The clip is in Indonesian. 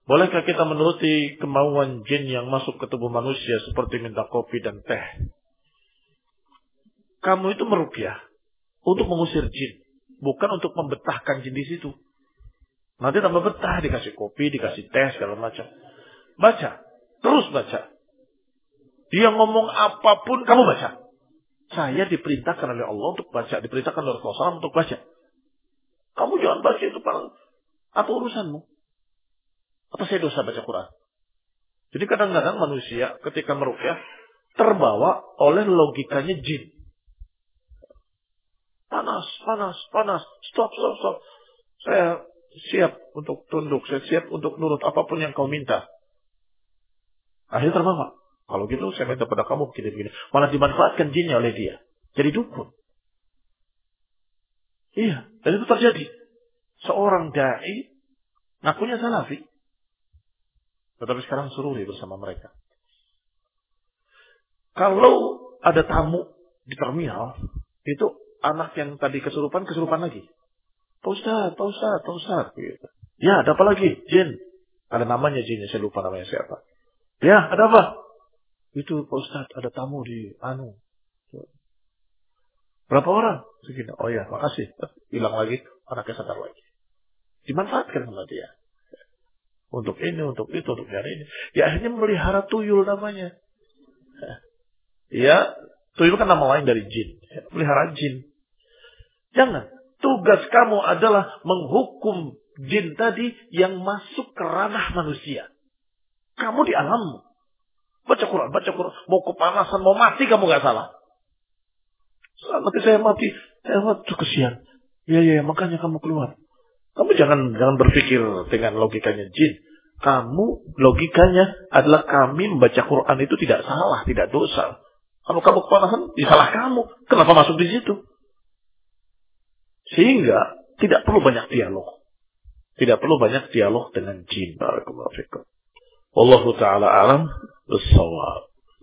Bolehkah kita menuruti kemauan jin yang masuk ke tubuh manusia seperti minta kopi dan teh? Kamu itu meruqyah untuk mengusir jin, bukan untuk membetahkan jin di situ. Nanti tambah betah, dikasih kopi, dikasih teh, segala macam. Baca, terus baca. Dia ngomong apapun, kamu baca. Saya diperintahkan oleh Allah untuk baca, diperintahkan oleh Rasulullah SAW untuk baca. Kamu jangan baca itu, apa urusanmu? Apa saya dosa baca Quran? Jadi kadang-kadang manusia ketika meruqyah terbawa oleh logikanya jin. Panas, panas, panas. Stop. Saya siap untuk tunduk, saya siap untuk nurut apapun yang kau minta. Akhirnya terbawa. Kalau gitu saya minta pada kamu begini-begini. Malah dimanfaatkan jinnya oleh dia. Jadi dukun. Iya, dan itu terjadi. Seorang da'i ngakunya salafi. Tetapi sekarang sururi bersama mereka. Kalau ada tamu di terminal, itu anak yang tadi kesurupan lagi. Pak Ustaz. Gitu. Ya, ada apa lagi? Jin. Ada namanya jinnya, saya lupa namanya siapa. Ya, ada apa? Itu Pak Ustaz, ada tamu di Berapa orang? Segini. Oh ya, makasih. Hilang lagi, anaknya sadar lagi. Dimanfaatkan sama dia. Untuk ini, untuk itu, untuk ini. Ya akhirnya melihara tuyul namanya. Ya, tuyul kan nama lain dari jin. Melihara jin. Jangan. Tugas kamu adalah menghukum jin tadi yang masuk ke ranah manusia. Kamu di alammu. Baca Quran. Mau kepanasan, mau mati kamu gak salah. Nanti saya mati kesian. Ya, makanya kamu keluar. Kamu jangan berpikir dengan logikanya jin. Kamu logikanya adalah kami membaca Quran itu tidak salah, tidak dosa. Kalau kamu kepanasan, salah kamu. Kenapa masuk di situ? Sehingga tidak perlu banyak dialog. Tidak perlu banyak dialog dengan jin. Barakallahu fikum. Wallahu ta'ala alam bis-shawab.